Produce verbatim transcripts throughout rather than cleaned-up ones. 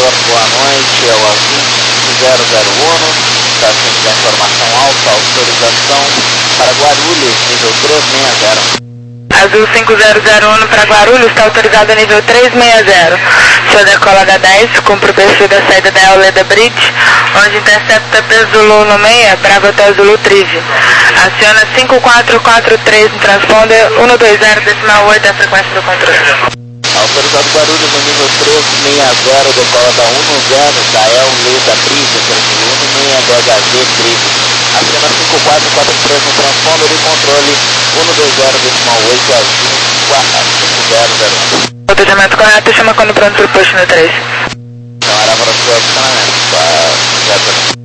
boa noite, é o Azul cinco zero zero um, está sendo da informação alta, autorização para Guarulhos, nível três seis zero. Azul cinco zero zero um para Guarulhos, está autorizado a nível três seis zero. Senhor decola da dez, cumpre o perfil da saída da Euleda Bridge, onde intercepta P Zulu no meia, Bravo Hotel Zulu Trive. Aciona cinco quatro quatro três no transponder cento e vinte decimal oito, a frequência do controle. Autorizado Guarulhos no nível três seis zero, decola da dez da Euleda Bridge, Zulu no meia do H Z Trive. Aciona cinco quatro quatro três no transponder e controle cento e vinte decimal oito, Azul cinco zero zero um. Autorizamento correto, chama quando pronto para o posto no três. Então era para o seu acionamento, tá?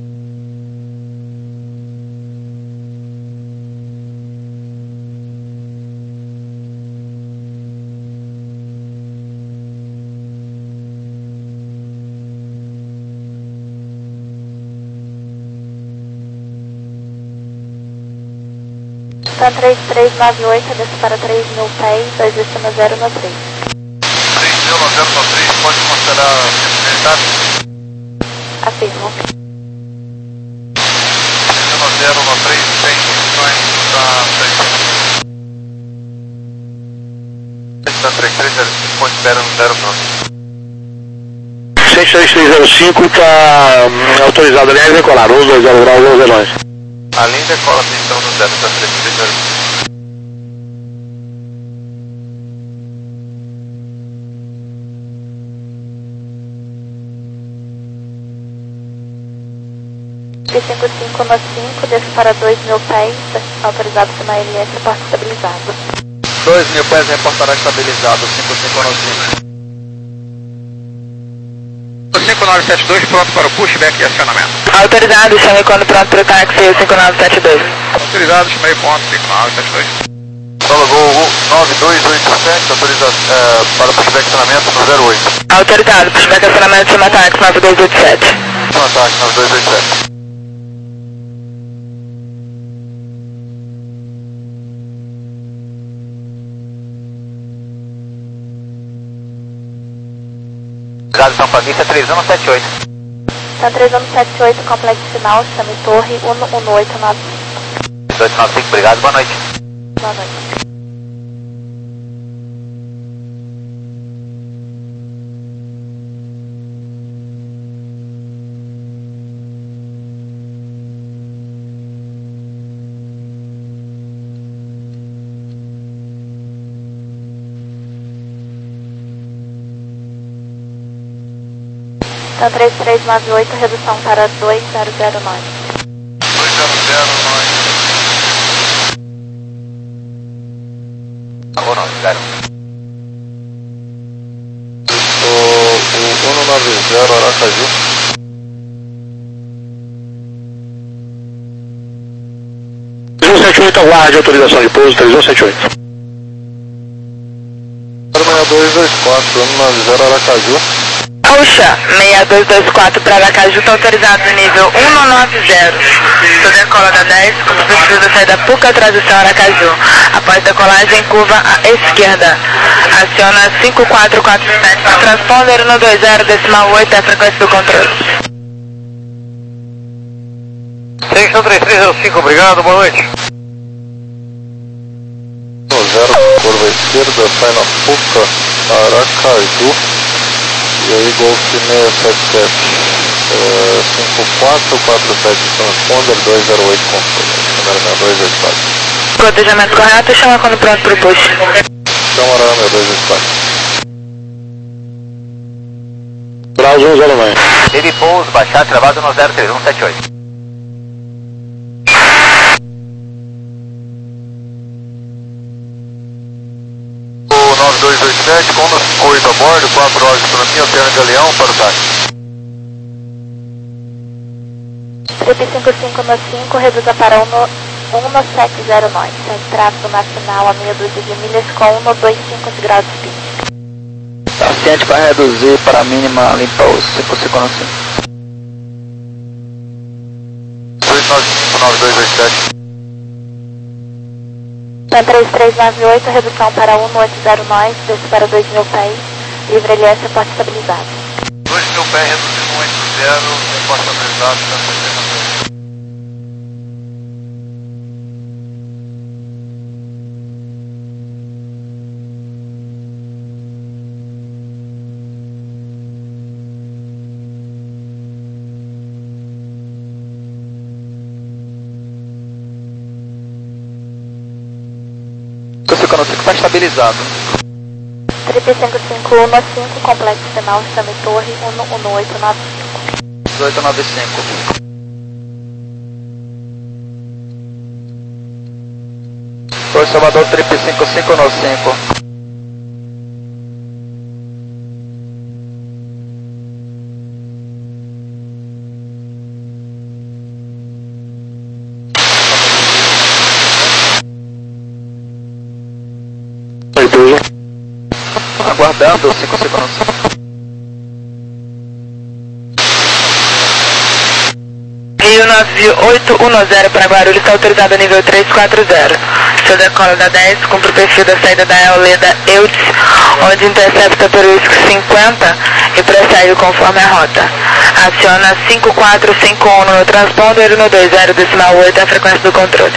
Tá três três nove oito, desce para três mil pés, dois destino zero no três. três mil zero no três, pode considerar militar? Afirmo. três mil zero no três, tem condições para três. Está três três zero cinco, considera no zero pronto. seis três três zero cinco está autorizado, aliás, decolar, um dois zero graus, zero zero um. Além decola, atenção no zero, está três três zero cinco. cinco cinco no cinco, desce para dois mil pés, autorizado pela L S, porta estabilizado. dois mil pés, reportará estabilizado, cinco cinco no cinco. cinco nove sete dois, pronto para o pushback e acionamento. Autorizado, chame quando pronto para o táxi cinco nove sete dois. Autorizado, chamei ponto cinco nove sete dois. Solo Gol nove dois oito sete, autoriza uh, para o pushback e acionamento no zero oito. Autorizado, pushback e acionamento, chama táxi nove dois oito sete. Chama táxi nove dois oito sete. São Fabrício, três um sete oito. Tá três um sete oito, complexo final, chame torre um um oito nove cinco. dois nove cinco, obrigado, boa noite. Boa noite. Então três três nove oito, redução para dois zero zero nove. dois zero zero nove. Alô, não, zero. O cento e noventa, Aracaju. três um sete oito, aguarde autorização de pouso, três um sete oito. seis dois dois quatro, cento e noventa, Aracaju. Puxa, seis dois dois quatro para Aracaju, está autorizado no nível cento e noventa. Sou decola da dez, como precisa sair da Puca, transição Aracaju. Após decolagem, curva à esquerda. Aciona cinco quatro quatro sete, transponder cento e vinte decimal oito, é a frequência do controle. seis três três zero cinco, obrigado, boa noite. zero, curva esquerda, sai na Puca, Aracaju. E aí, Golf seis sete sete, uh, cinco quatro quatro sete, transponder dois zero oito, número seis dois dois quatro. Cotejamento correto, chama quando pronto para o push. Câmara seis dois dois quatro. Graus um zero nove. Teve pouso, baixar, travado no zero três um sete oito. nove dois dois sete, com oito a bordo, quatro horas de autonomia, alterna de Leão para o táxi. Trip cinco cinco no cinco, reduza para um sete zero nove. Tem tráfego nacional a meia dúzia de milhas com cento e vinte e cinco graus de speed. Paciente para reduzir para a mínima limpa o cinco cinco no cinco. dois nove cinco nove dois dois sete. Então três três nove oito, redução para um oito zero nove, desce para dois mil pés, livre L S, porta estabilizado. dois teu pé reduzindo um oito zero, reforça autorizado, está sessenta. cinco cinco está estabilizado. Trip cinco cinco um cinco, complexo final, chame torre um um oito nove cinco. dezoito nove cinco. Torre Salvador, Trip cinco cinco um cinco. Aguardando, cinco cinco um cinco. Rio nove oito um zero para Guarulhos, está autorizado a nível três quatro zero. Seu decola da dez, cumpre o perfil da saída da Eoleda Eudes, onde intercepta pelo risco cinquenta e prossegue conforme a rota. Aciona cinco quatro cinco um no transponder e no dois zero decimal oito a frequência do controle.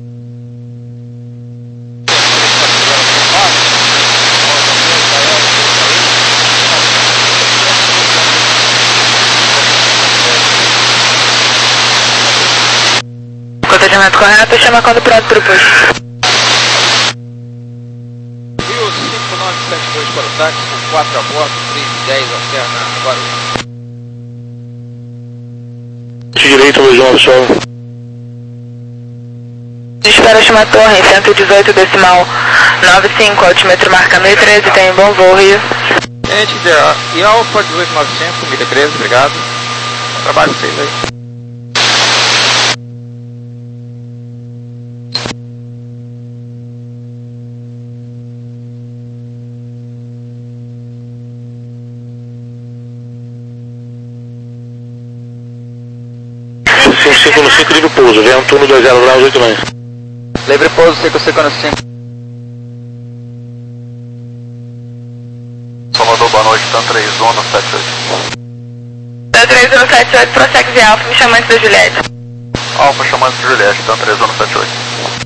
Procedimento correto, chama quando pronto para o push. Rio cinco nove sete dois para o táxi, com quatro a bordo, três e dez alterna Guarulhos. Direito, dois nove, só. Espera chama torre, cento e dezoito decimal nove cinco, altímetro marca mil e treze, tem bom voo, Rio. Gente, e Alfa dezoito nove cinco, mil e treze, obrigado. Bom trabalho com vocês aí. cinco cinco um cinco, livre pouso, vento no dois zero graus, oito nove. Livre pouso, cinco cinco um cinco. Salvador, boa noite, TAM três, zona sete oito. TAM três zero sete oito, prossegue via Alfa, me chamante da Juliette. Alfa chamando de Juliette, TAM três, zona sete oito.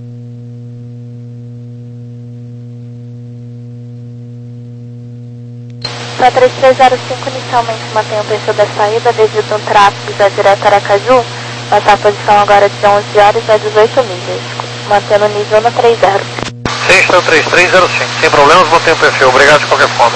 TAM três três zero cinco, inicialmente mantém o perfil da saída devido a um tráfego já direto a Aracaju. Nossa posição agora de onze horas a dezoito milhas, mantendo o nível no três zero. seis TAM três três zero cinco, sem problemas, mantém o perfil, obrigado de qualquer forma.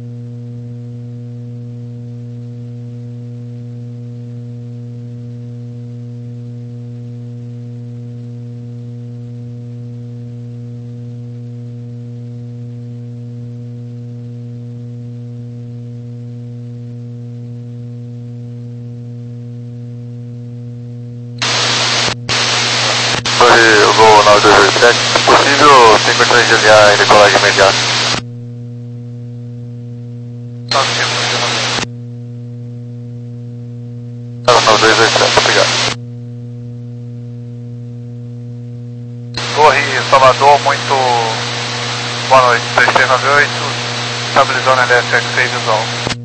Torre Gol nove dois oito sete, se possível, tem condições de alinhar em decolagem imediata. nove dois oito sete, obrigado. Torre Salvador, muito boa noite, três três nove oito, estabilizando L F X seis visual.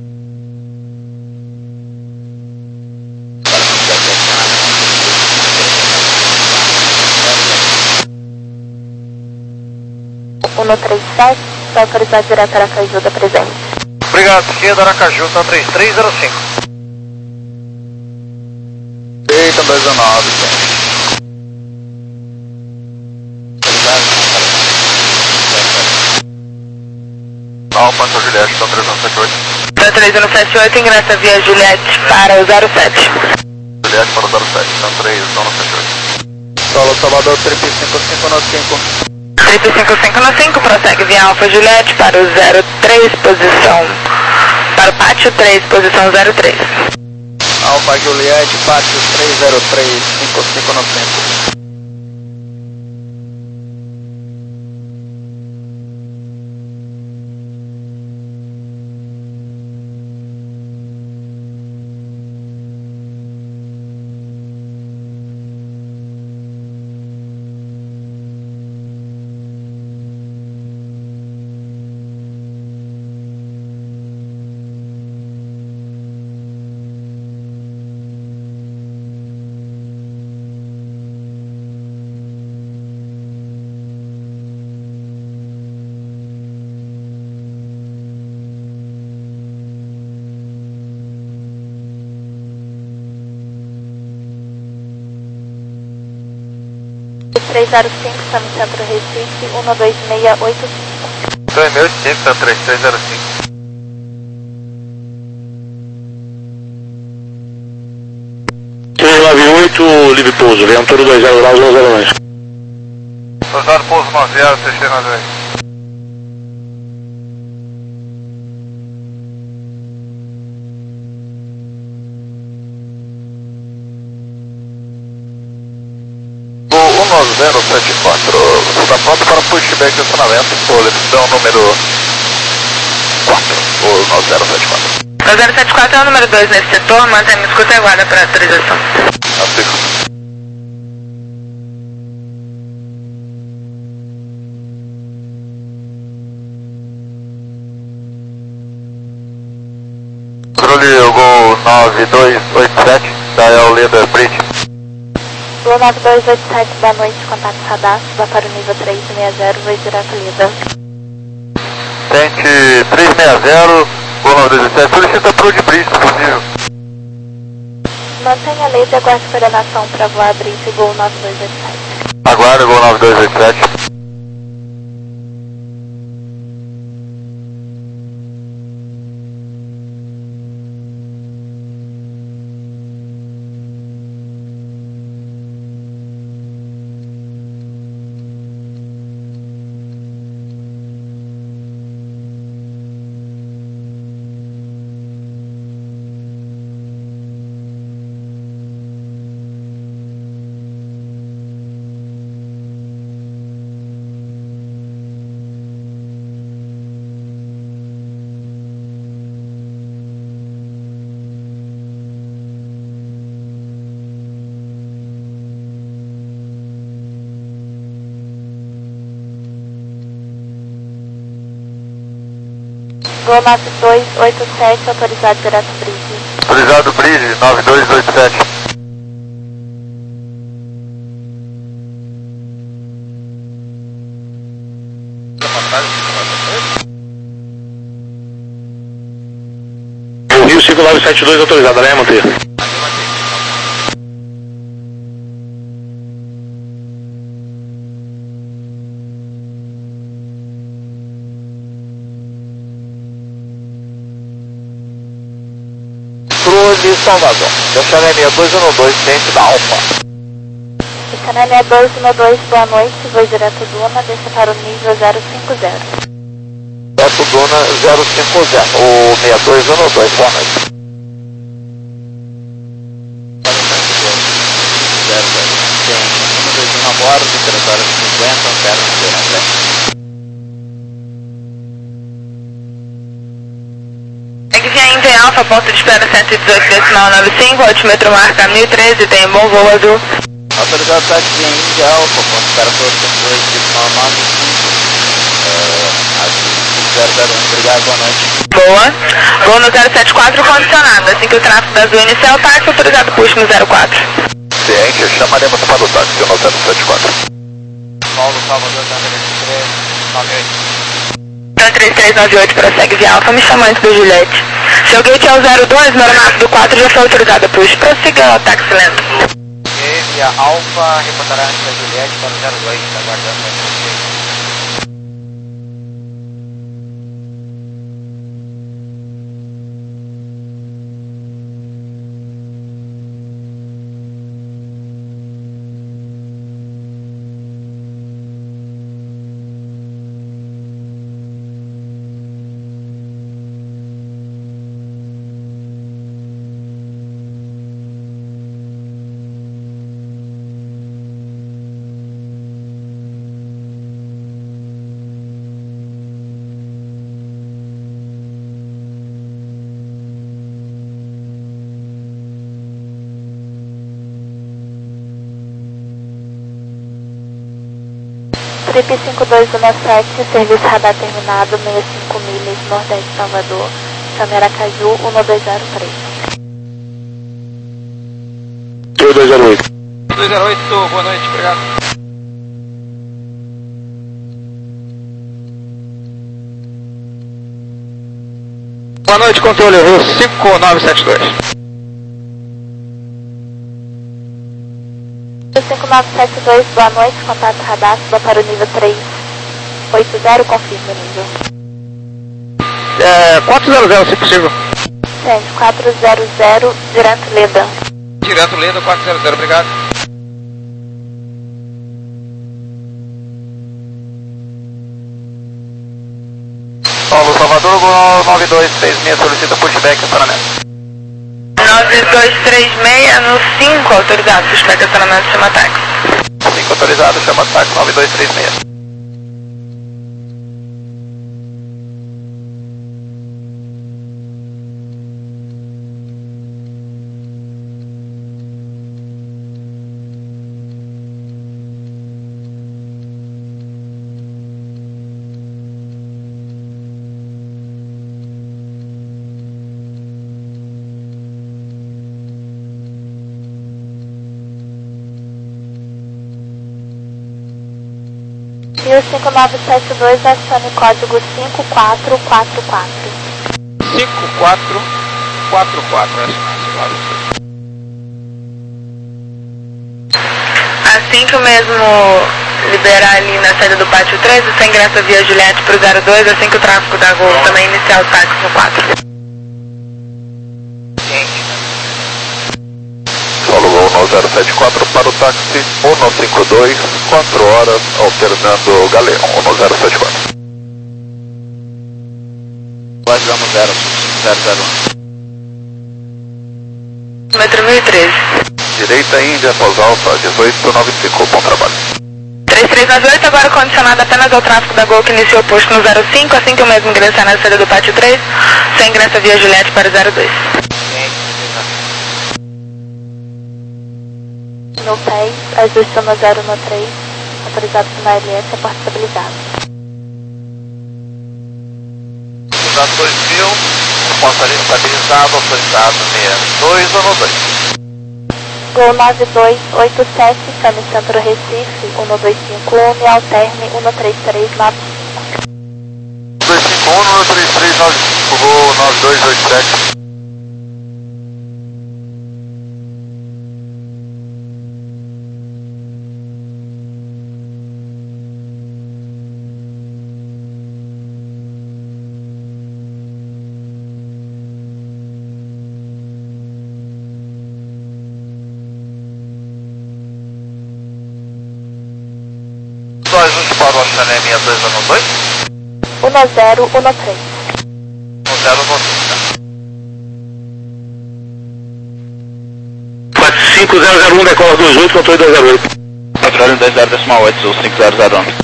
um três sete, está autorizado direto a Aracaju da presente. Obrigado, esquerda Aracaju, TAM três três zero cinco. Eita, dois nove, Alfa, TAM Juliette, TAM três zero sete oito. TAM três zero sete oito, ingressa via Juliette para o zero sete. Juliette para o zero sete, TAM três, zona sete oito. Solo Salvador, Trip cinco cinco um cinco. Trip cinco cinco um cinco, prossegue via Alfa Juliette para o zero três, posição, para o pátio três, posição zero três. Alfa Juliette, Pátio três zero três, cinco cinco um cinco. três zero cinco, estamos no Centro Recife, um dois seis oito cinco. dois mil e cinco, tá três três zero cinco. três nove oito, livre pouso, ventura dois zero graus, dois zero nove. dois zero pouso nove zero, três três nove oito. um nove zero sete quatro, você está pronto para pushback de acionamento, posição número quatro, o nove zero sete quatro. nove zero sete quatro é o número dois nesse setor, mantém a escuta e aguarda para autorização. Aplico. Controle, o Gol nove dois oito sete, da Leda Bridge. Gol nove dois oito sete, boa noite, contato radar, suba para o nível três seis zero, voz direto Leda. Tente três seis zero, Gol nove dois oito sete, solicita pro de Bridge, se possível. Mantenha a Leda e aguarde coordenação para voar Bridge, Gol nove dois oito sete. Aguarda, Gol nove dois oito sete. Gol nove dois oito sete, autorizado direto Bridge. Autorizado Bridge, nove dois oito sete. O Rio cinco nove sete dois, autorizado, né, manter? Controle Salvador, deixa a linha dois um dois, dentro da Alfa. Canalha dois um dois, boa noite, voz direto Duna, desça para o nível zero cinco zero. Direto Duna zero cinco zero, o seis dois um dois, boa noite. Tem um dois um a bordo, temperatura cinquenta, zero zero. Em Alfa, ponto de espera cento e dezoito decimal noventa e cinco, altímetro marca mil e treze, tem bom voo azul. Autorizado táxi em Índia Alfa, ponto de espera cento e dezoito decimal noventa e cinco, zero zero um, obrigado, boa noite. Boa. Voo no zero sete quatro condicionado, assim que o tráfego da azul inicial, táxi autorizado push no zero quatro. Ciente, chamaremos para o táxi no zero sete quatro. Paulo Salvador, três nove oito. três três nove oito, prossegue via Alfa, me chama antes do Juliette. Seu gate é o zero dois, meu aeronave do quatro já foi autorizado push. Prossiga o táxi lento. Ok, via Alfa, reportará antes da Juliette para o zero dois, aguardando a você. Trip cinco dois um sete, serviço radar terminado, sessenta e cinco milhas, Nordeste Salvador, chame Aracaju, um dois zero três. dois zero oito. dois zero oito, boa noite, obrigado. Boa noite, controle, Rio cinco nove sete dois. cinco cinco nove sete dois, boa noite, contato radar, suba para o nível três oito zero, confirma o nível. É, quatro zero zero, se possível. Entende, quatro zero zero, direto Leda. Direto Leda, quatro zero zero, obrigado. Paulo Salvador, nove dois três seis, solicita pushback estacionamento. nove dois três seis no cinco, autorizado, pushback estacionamento, chama táxi. cinco autorizado, chama táxi, nove dois três seis. Rio cinco nove sete dois, acione código cinco quatro quatro quatro. cinco quatro quatro quatro, acionado. Assim que o mesmo liberar ali na saída do pátio três, você ingressa via Juliette para o zero dois, assim que o tráfego da Gol também iniciar o táxi no quatro. Solo Gol no zero sete quatro para o táxi um cinco dois, quatro horas, alternando Galeão no zero sete quatro. Nós vamos zero zero zero um. Metro mil e treze. Direita Índia, Pós Alfa, dezoito noventa e cinco, bom trabalho. três três nove oito, agora condicionado apenas ao tráfego da Gol que iniciou o posto no zero cinco, assim que o mesmo ingressar na saída do pátio três, você ingressa via Juliette para o zero dois. No pés, ajuste no zero no três, autorizado na L S, a porta estabilizada. Usando dois mil, porta estabilizado, autorizado sessenta e dois ou no dois. Gol nove dois oito sete, Sami Centro Recife, um dois cinco um, e alterne um três três nove cinco. dois cinco um, um três três nove cinco, Gol nove dois oito sete. dois um para o Oceané sessenta e dois ou no dois. um zero um três. um zero no três. quatro cinco zero zero um, decola dois oito, controle dois zero oito. Controle dois zero decimal oito, cinco zero zero um.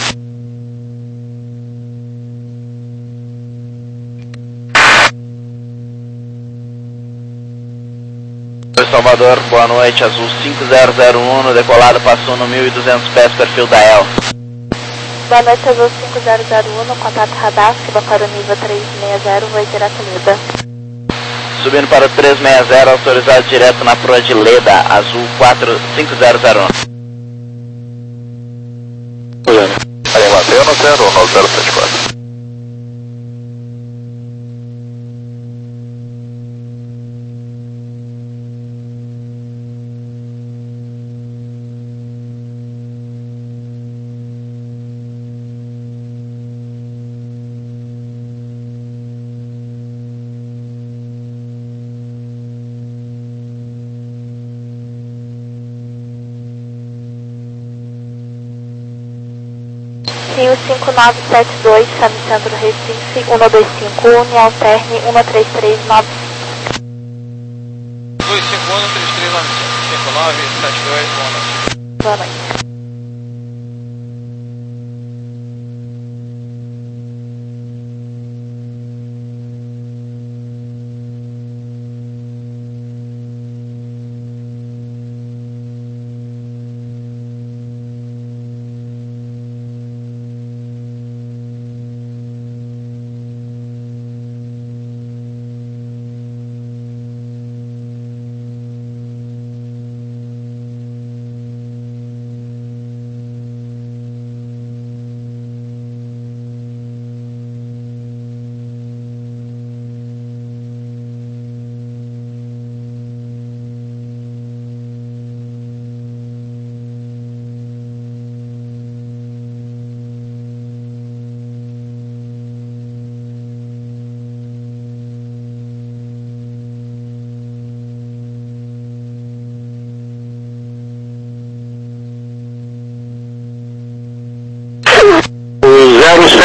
Salvador, boa noite, Azul cinco zero zero um, no decolado passou no mil e duzentos pés, perfil da E L. Boa noite, Azul cinco zero zero um, no contato radar, suba para o nível três seis zero, voo direto Leda. Subindo para o três seis zero, autorizado direto na proa de Leda, Azul quatro cinco zero zero um. Aí, Mateu no zero um, no zero sete quatro. Rio cinco nove sete dois, Sami Centro Recife, um dois cinco um, e alterne um três três nove cinco. dois cinco um, três três nove cinco nove sete dois, boa noite. Boa noite.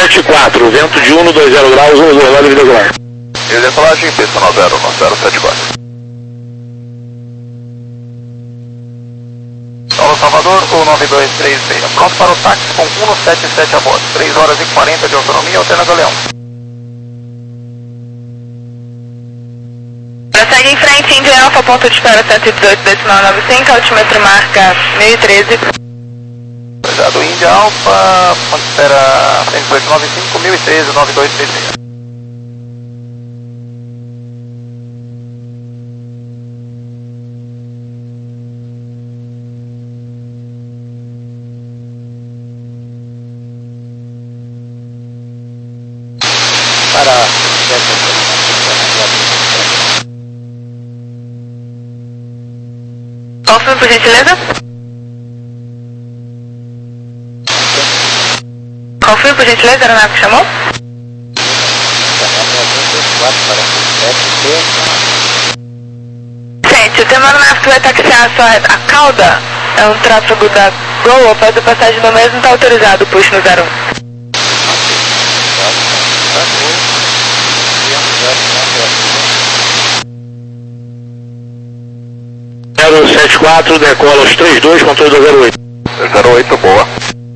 sete quatro, vento de um no dois zero graus, um dois vale decolar. E decolagem, pista nove zero nove zero sete quatro. Solo Salvador, um nove dois três seis. Pronto para o táxi com um sete sete a bordo. três horas e quarenta de autonomia, alternando Leão. Prossegue em frente, India Alfa, ponto de espera cento e dezoito, decimal noventa e cinco, altímetro marca mil e treze. Cuidado, India Alfa, ponto de espera cento e dezoito, noventa e cinco, mil e treze, nove dois três seis. Para Confirme, por gentileza. Confirme, por gentileza, a aeronave que chamou. Gente, tem uma aeronave que vai taxiar só a cauda, é um tráfego da Gol, faz a passagem do mesmo, está autorizado o push no zero um. zero sete quatro, decola os trinta e dois, controle do zero oito. zero oito, boa.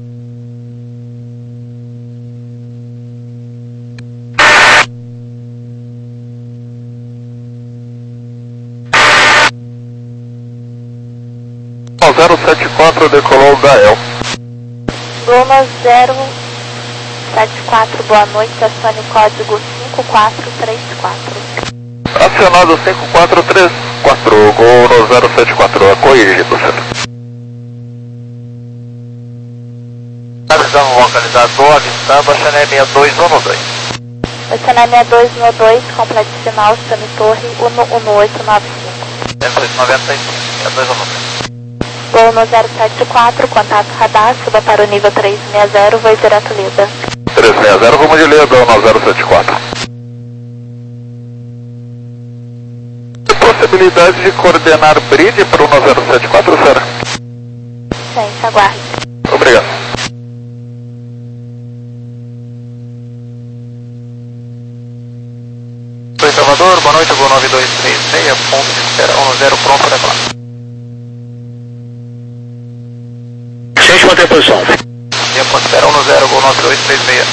zero sete quatro, decolou o Gael. Goma zero sete quatro, boa noite, acione código cinco quatro três quatro. Acionado cinco quatro três quatro, gol no zero sete quatro, corrigido, senhor. Avisamos localizador, avistado, Chanel seis dois um dois. Chanel seis dois um dois, complete sinal, Sami Torre, um um oito nove cinco. cento e noventa e cinco, seis dois um dois. Gol no zero sete quatro, contato radar, suba para o nível três seis zero, voo direto Lida. três seis zero, rumo de Lida, no zero sete quatro. Possibilidade de coordenar bridge para o um zero sete quatro, senhora? Sim, aguarde. Obrigado. Oi, Salvador, boa noite, gol nove dois três seis, ponto de espera um zero, pronto para decolar. Gente, manter a posição. Tempo de espera um zero, gol nove dois três seis.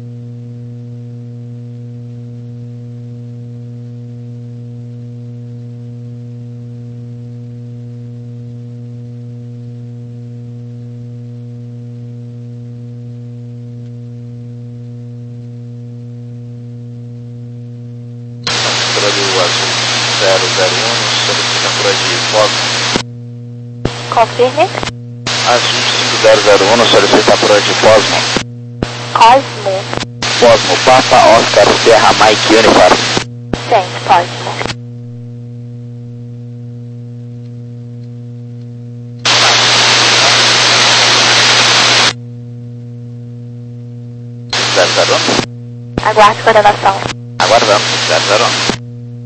zero zero um, solicita por de Cosmo. Confirme. Azul cinco zero zero um, solicita por de Cosmo. Cosmo. Cosmo, Papa Oscar Serra Mike Uniform. Sim, Cosmo. zero zero um. Aguarde coordenação. Aguardamos, zero zero um.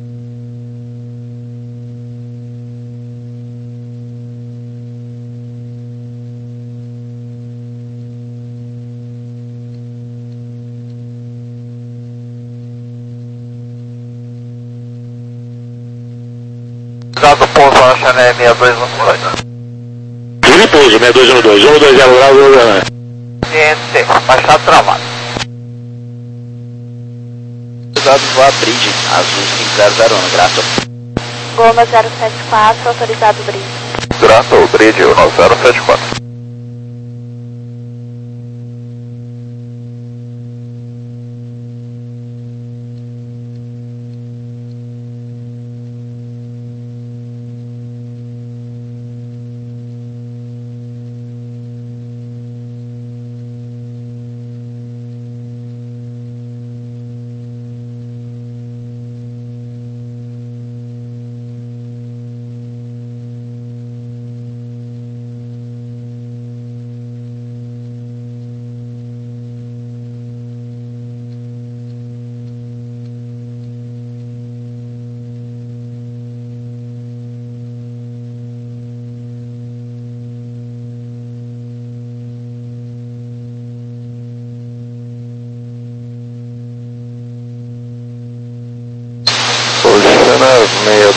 Dado pouso a Chanel seis dois um dois. Livre pouso, seis dois um dois, um dois zero graus, um zero. Ciente, baixado travado. Autorizado voar bridge, azul cinco zero zero um, grato. Goma zero sete quatro, autorizado bridge. Grato, bridge no zero sete quatro.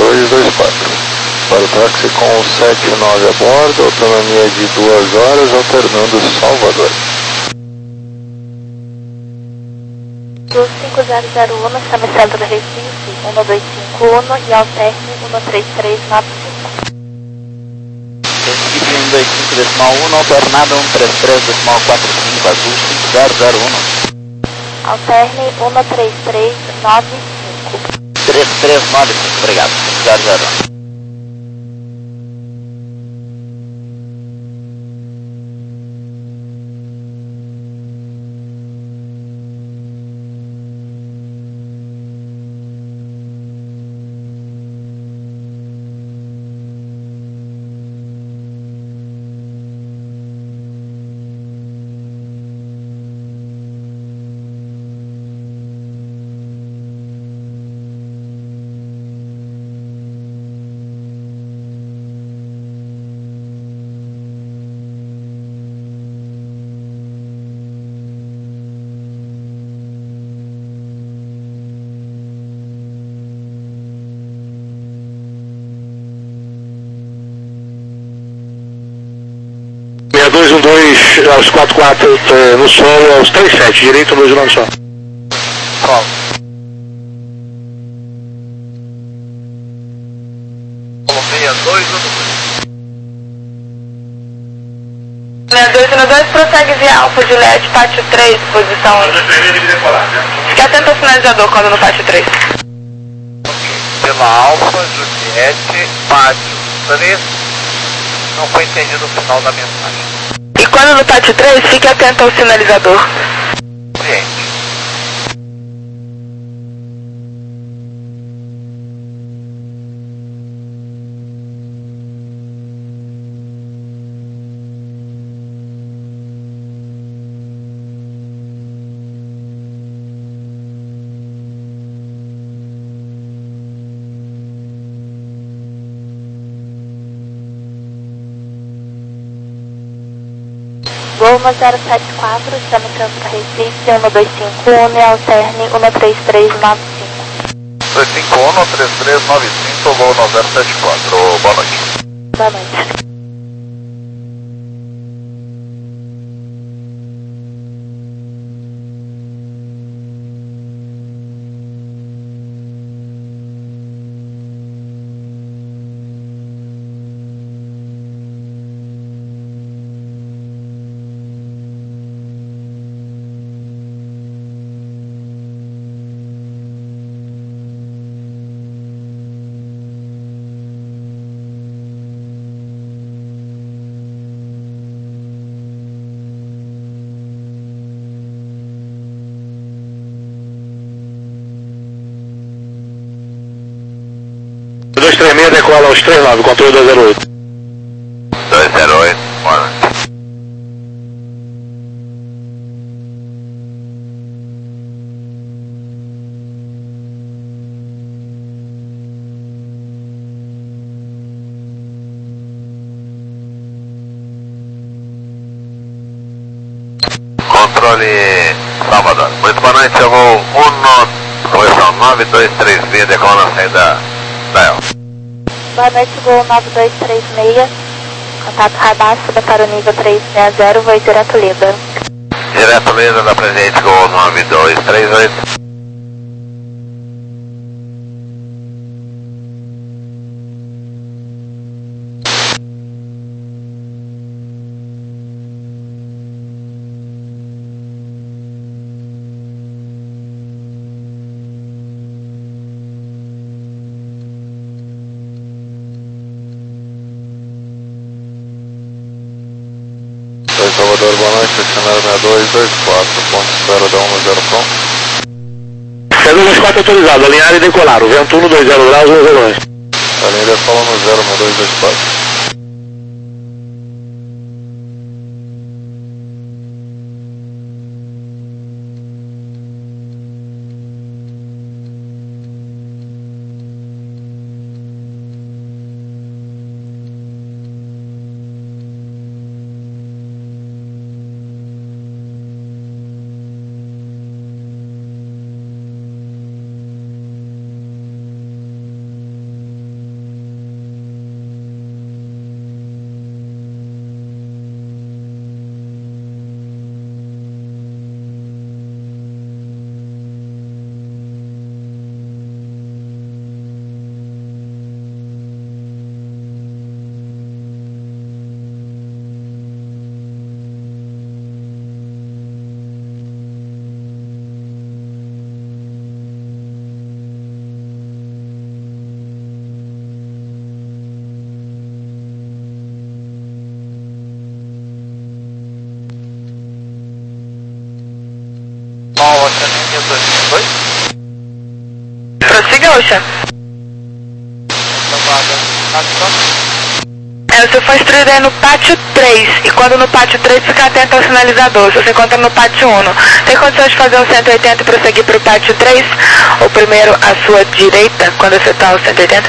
dois dois quatro. Para o táxi com sete e nove a bordo, autonomia de duas horas, alternando Salvador. Do cinco zero zero um, chame centro do Recife, um dois cinco um e alterne um três três nove cinco. Recife um dois cinco decimal um, alternado um três três decimal quatro cinco, azul cinco zero zero um. Alterne um três três nove cinco. três três nove cinco, obrigado, cinco zero zero um. seis dois um dois aos quatro quatro no solo, aos três sete, direito no no solo. Solo. seis dois um dois. seis dois um dois, prossegue via Alfa Juliette, pátio três, posição um. Fique atento ao sinalizador quando no pátio três. Pela Alfa Juliette, pátio três. Não foi entendido o final da mensagem. E quando no pátio três, fique atento ao sinalizador. Cliente. Gol um zero sete quatro, chame centro para Recife, um dois cinco um e alterne um três três nove cinco. dois cinco um, três três nove cinco, Gol um zero sete quatro, boa noite. Boa noite. dois três seis decola aos três nove, controle dois zero oito. dois zero oito, boa noite. Controle Salvador. Muito boa noite, eu vou um, correção nove dois três seis, decola na saída da El. Boa noite, Gol nove dois três seis, contato radar, suba para o nível três seis zero, voo direto Lida. Direto Lida, da presente, Gol nove dois três oito. Salvador, boa noite, cenário seis dois dois quatro, ponto espera da um zero com. seis dois dois quatro autorizado, alinhar e decolar, o vento um dois zero graus, um zero um. A linha decola no zero seis dois dois quatro. roxa. É, você foi instruído aí no pátio três, e quando no pátio três, fica atento ao sinalizador. Se você encontra no pátio um, tem condições de fazer o cento e oitenta e prosseguir para o pátio três? Ou primeiro à sua direita, quando você está ao cento e oitenta?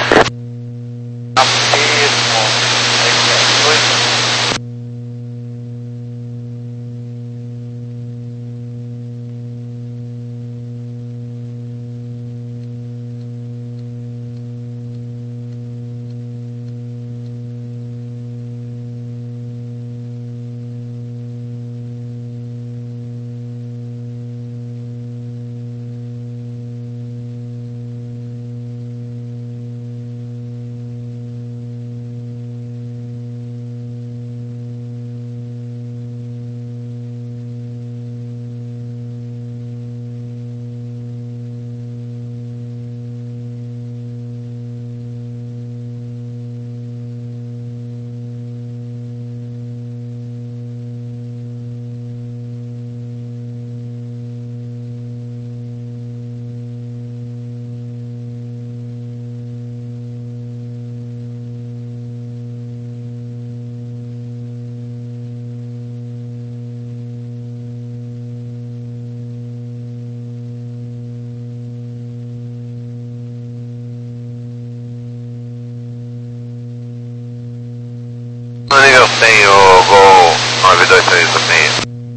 No nível cem, o Gol nove dois três do meio.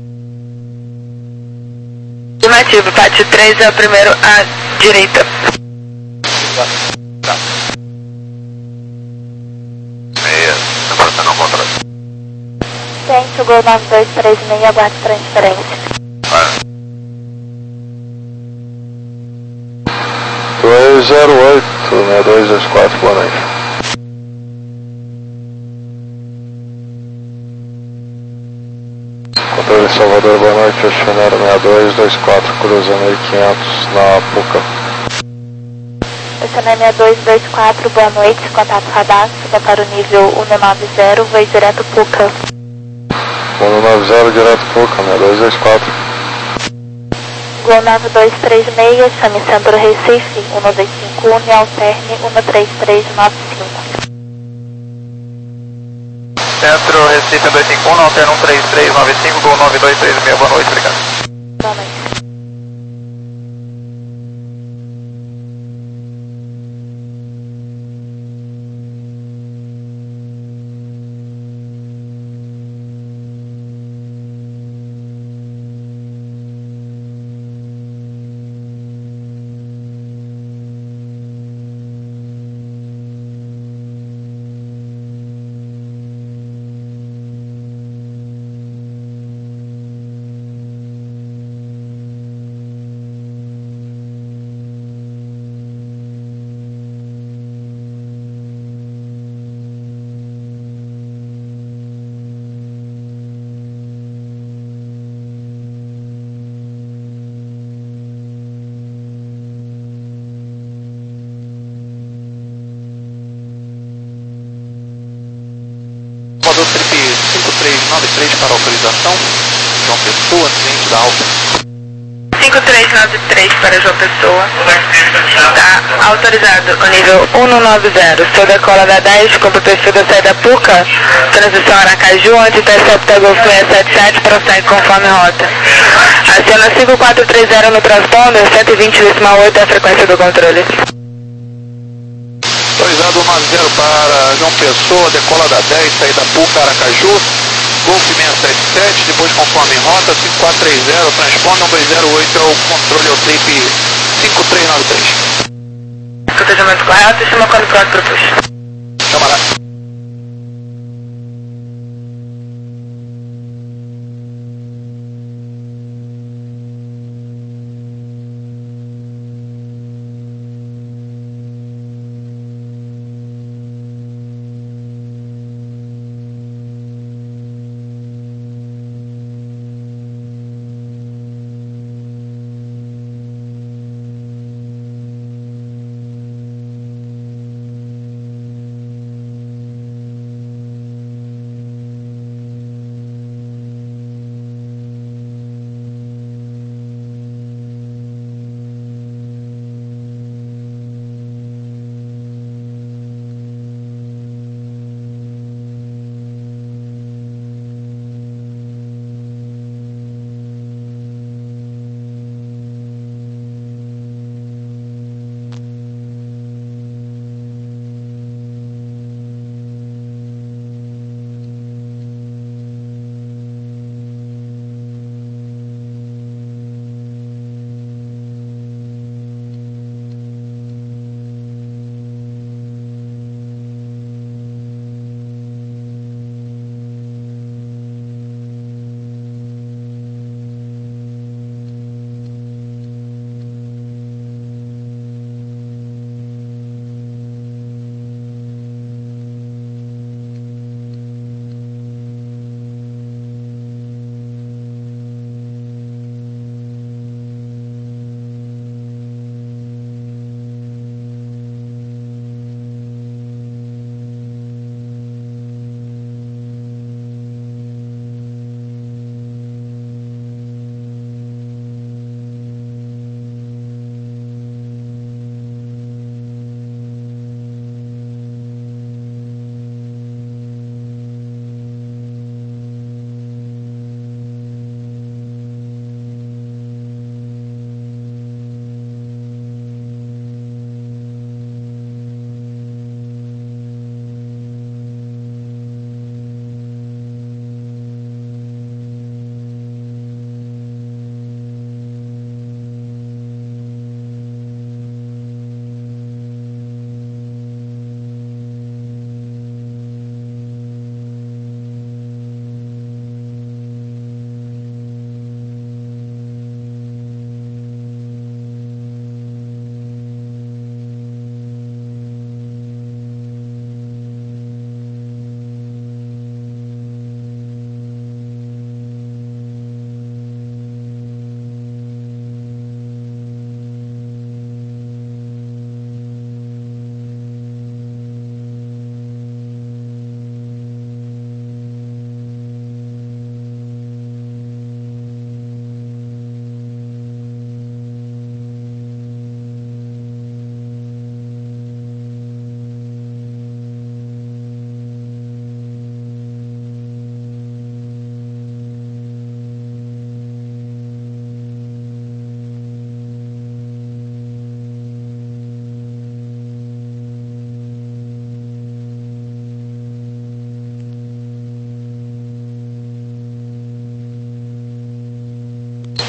Afirmativo, pátio três é o primeiro à direita. Tá. Meia, agora você não controla. Gente, o Gol nove dois três seis, aguarde transferência. Vai. dois zero oito, seis dois dois quatro, boa noite. Controle Salvador, boa noite, Oceanero seis dois dois quatro, cruza mil e quinhentos na Puca. Oceanero seis dois dois quatro, boa noite, contato radar, suba para o nível cento e noventa, vai direto Puca. cento e noventa, direto Puca, seis dois dois quatro. Gol nove dois três seis, chame Centro Recife, um dois cinco um e alterne um três três nove cinco. Centro Recife dois cinco um, alterno um três três nove cinco, Gol nove dois três seis, boa noite, obrigado. Boa noite. Salvador Trip cinco três nove três para autorização, João Pessoa, cliente da Alfa. cinco três nove três para João Pessoa. Está autorizado o nível cento e noventa. Sou decola da dez, com o perfil da saída Puca. Transição Aracaju, onde intercepta Golf seis sete sete, prossegue conforme rota. Acena cinco quatro três zero no transponder, cento e vinte vírgula oito é a frequência do controle. Autorizado nove zero para João Pessoa, decola da dez, saída Puca, Aracaju, Golf seis sete sete, depois conforme rota, cinco quatro três zero, transponder um dois zero oito é o controle ao tape cinco três nove três. Protegimento correto, chama quando pronto para o push. Chamará.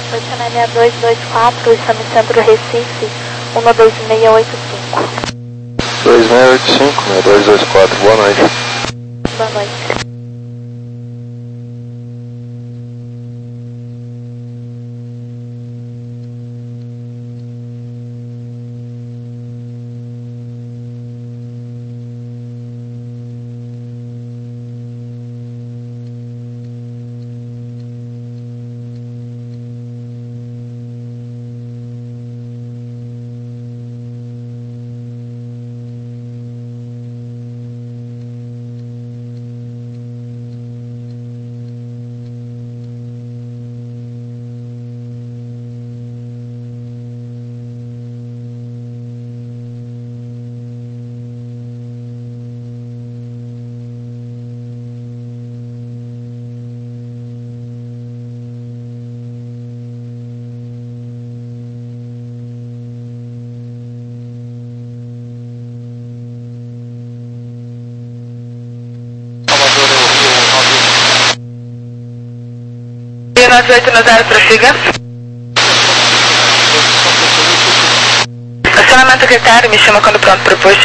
oito nove dois dois quatro, estamos no centro Recife, um dois seis oito cinco. dois seis oito cinco, seis dois dois quatro, boa noite. Boa noite. nove oito nove zero, prossiga. Acionamento secretário, me chama quando pronto para o posto.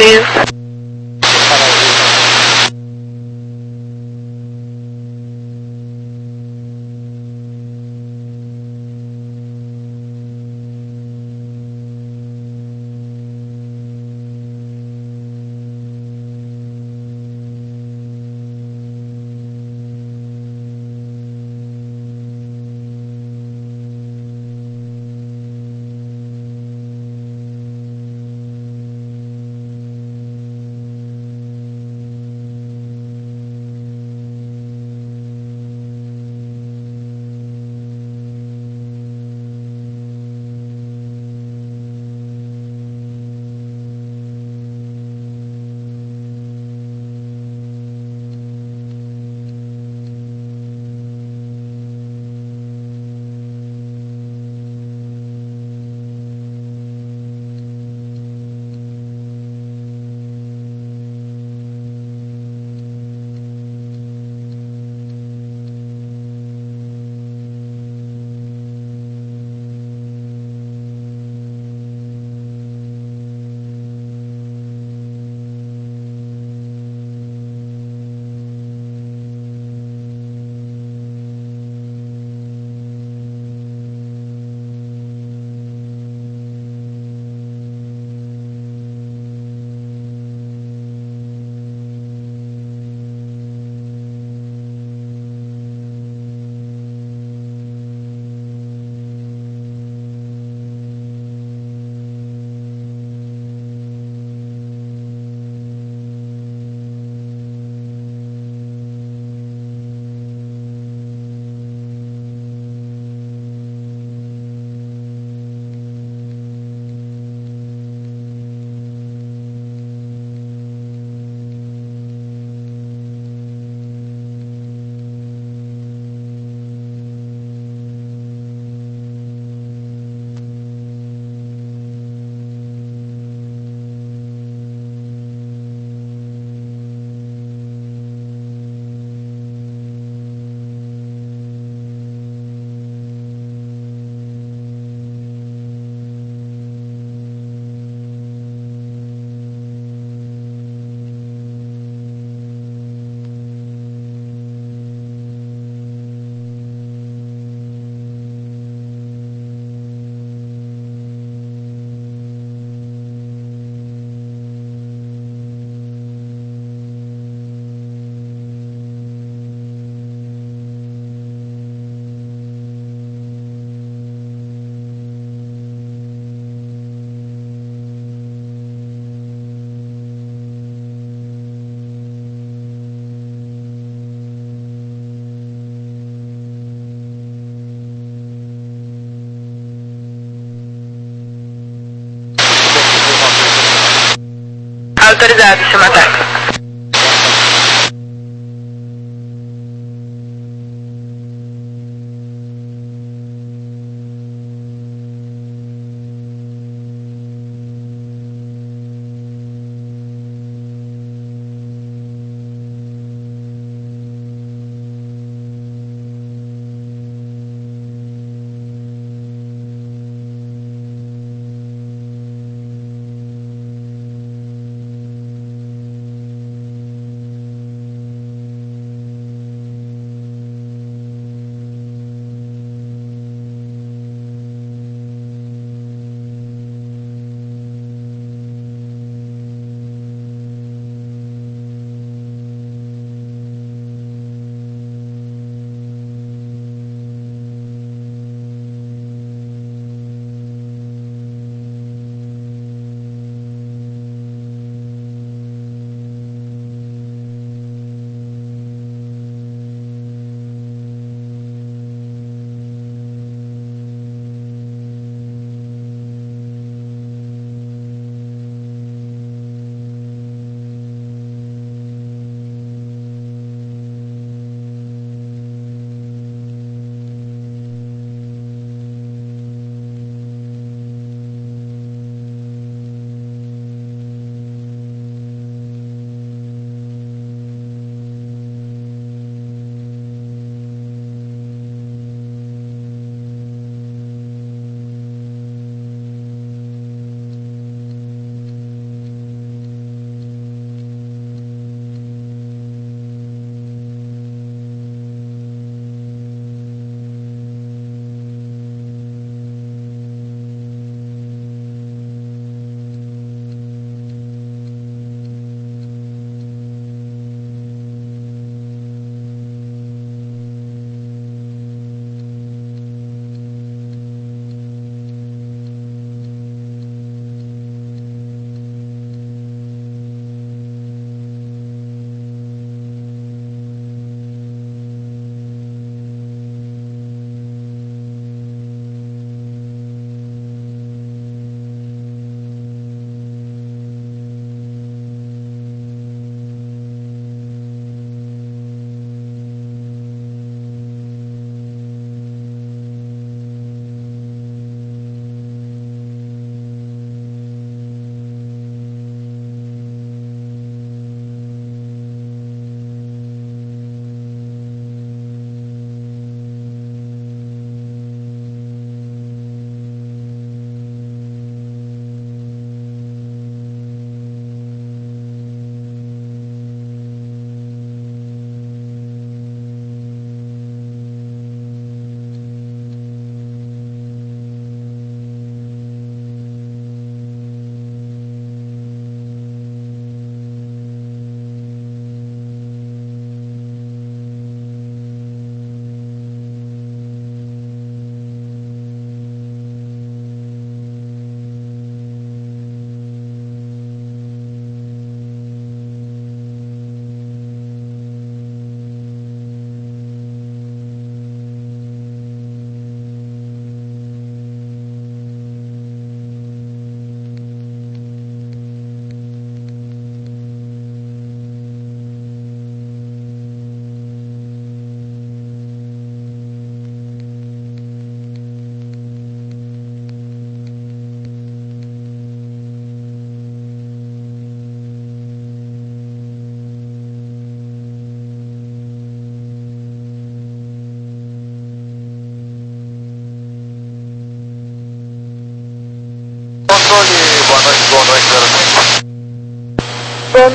Autorizado, chama ataque.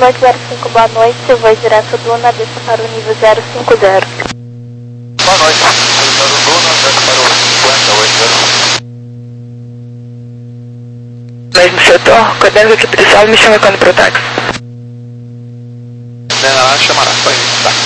noite zero cinco, boa noite. Eu vou direto Duna, desça para o nível zero cinco zero. Boa noite. Avisando Duna, desce para o cinquenta oito. Mesmo setor, coordenando a equipe de solo, me chama quando pro táxi. Denará chamará, foi isso, tá.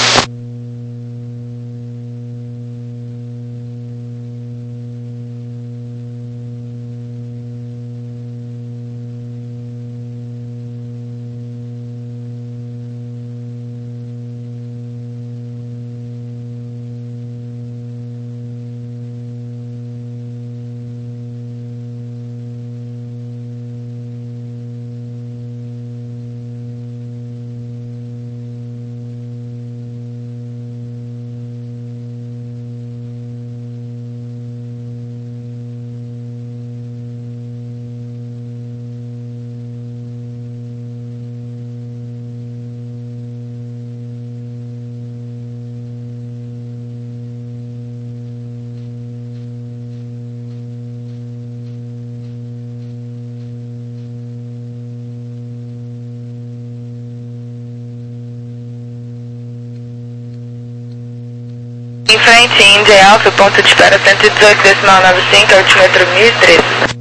Em frente, India Alpha, ponto de espera cento e dezoito decimal noventa e cinco, altímetro mil e treze.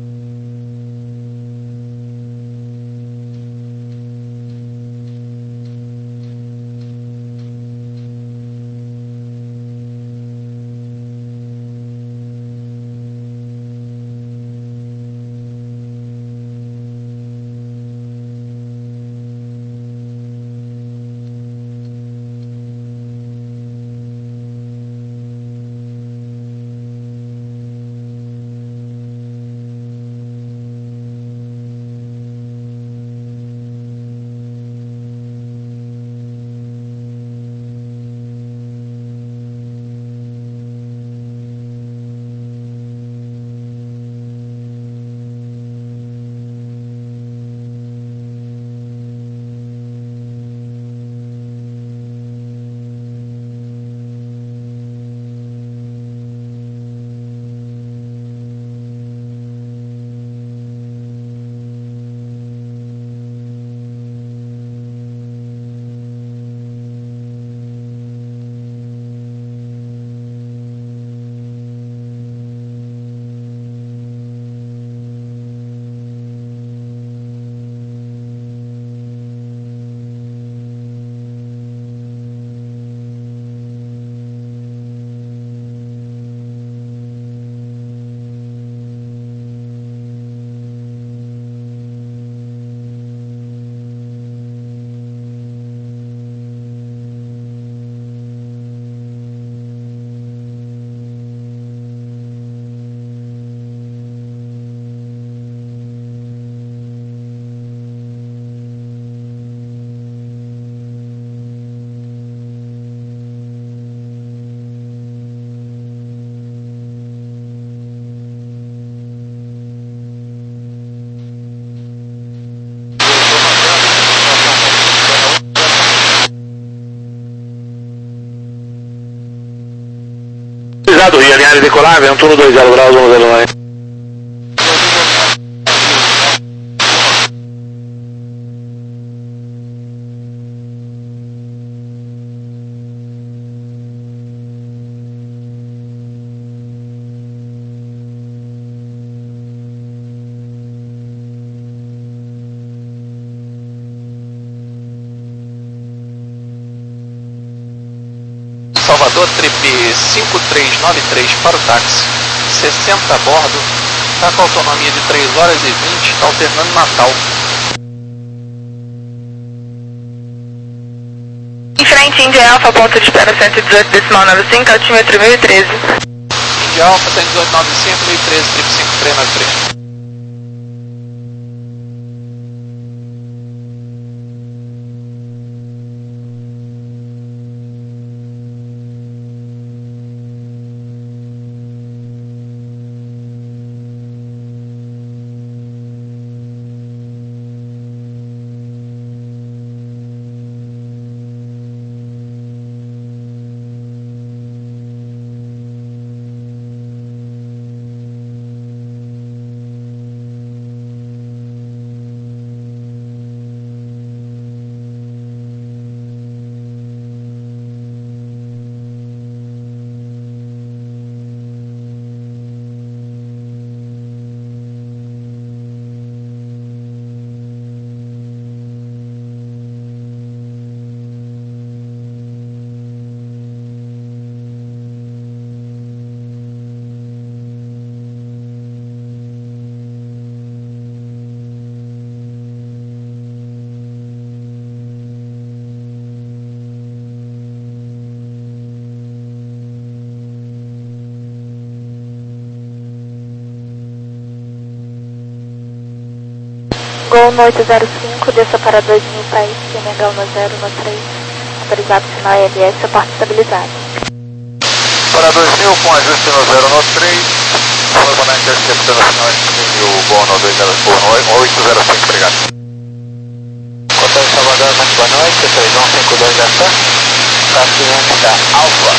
Autorizado, Rio, alinhar e decolar, Ventura dois zero graus, um zero nove. Salvador, trip cinco três nove três para o táxi, sessenta a bordo, está com autonomia de três horas e vinte, está alternando Natal. Em frente, India Alpha, ponto de espera cento e dezoito decimal noventa e cinco, altímetro mil e treze. India Alpha, cento e dezoito noventa e cinco, mil e treze, trip cinco três nove três. Gol no oito zero cinco, desça para dois mil país, C N H um zero um três, autorizado sinal I L S, a porta estabilizada. Para dois mil com ajuste no zero no três, foi na interceptando o sinal e o gol no dois zero cinco, oito zero cinco, obrigado. Hotel Salvador, muito boa noite, três um cinco dois ação, paciente da Alfa.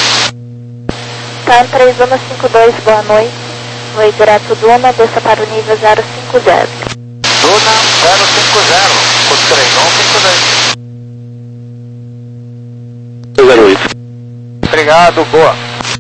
TAM três um cinco dois, boa noite, voo direto Duna, desça para o nível zero cinco zero. Duna zero cinco zero, o três um cinco dois. zero oito. Obrigado, boa.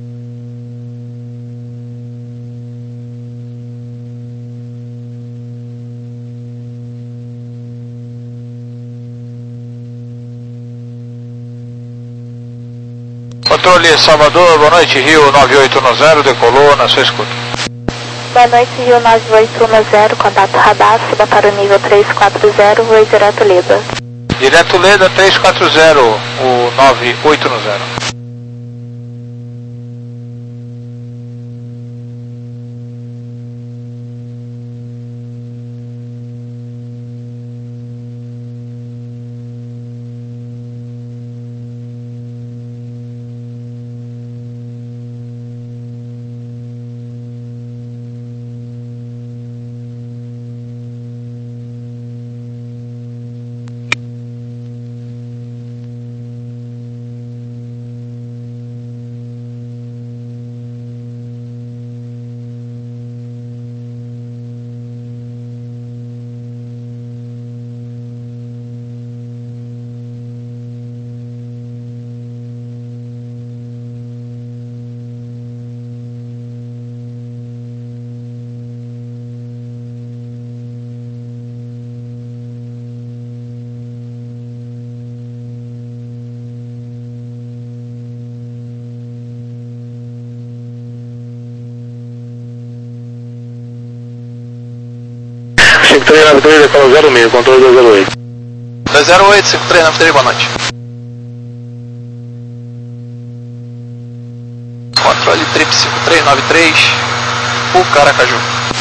Controle Salvador, boa noite, Rio nove oito um zero, decolou na sua escuta. Boa noite, Rio nove oito um zero, contato radar, suba para o nível três quatro zero, voo direto Leda. Direto Leda três quatro zero, o nove oito um zero. cinco três nove três, decola zero seis, controle dois zero oito. dois zero oito, cinco três nove três, boa noite. Controle Trip cinco três nove três, o Aracaju.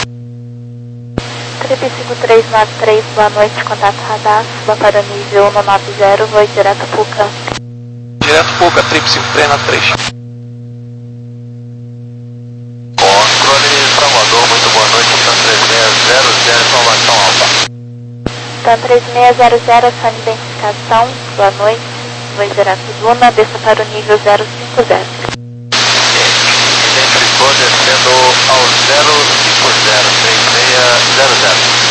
Trip cinco três nove três, boa noite, contato radar, suba para o nível um nove zero, voo direto Puca. Direto Puca, Trip cinco três nove três. Controle Salvador, muito boa noite, TAM três seis zero zero, informação alfa. TAM três seis zero zero, ação de identificação, boa noite, voo direto Duna, desça para o nível zero cinco zero. Identificou descendo ao zero cinco zero, três seis zero zero.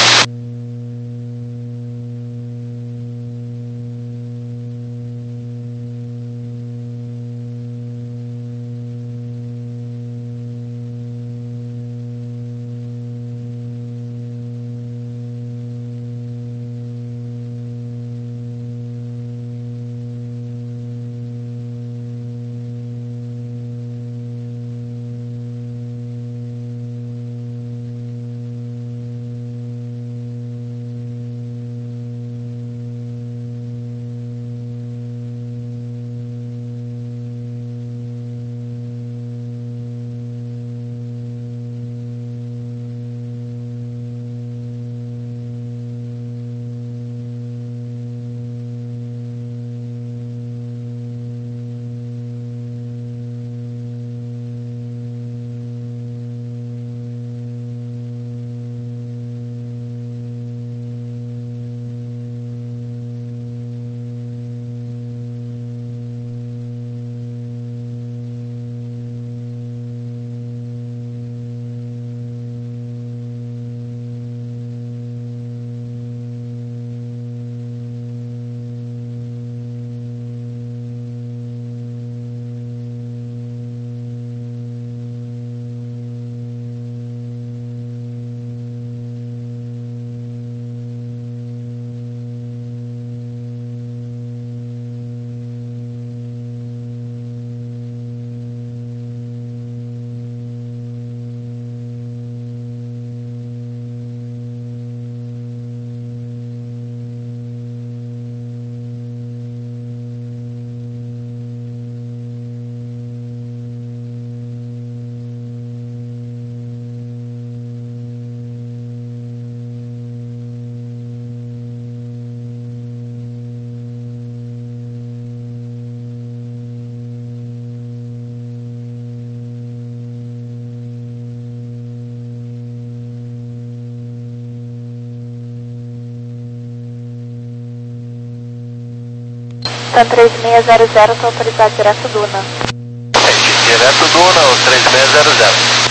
Tucson três seis zero zero, está autorizado direto Duna. Direto Duna, o três seis zero zero.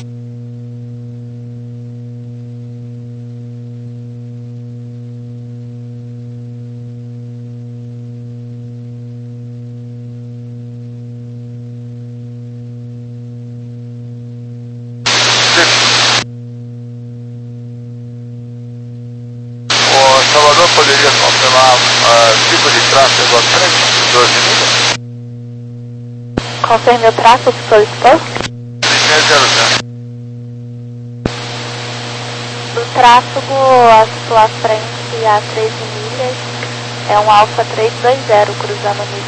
Salvador poderia confirmar uh, tipo de tráfego à frente, doze milhas? Confirme o tráfego que solicitou? três seis zero zero. O tráfego à sua frente a treze milhas é um Alfa três dois zero cruzando o nível.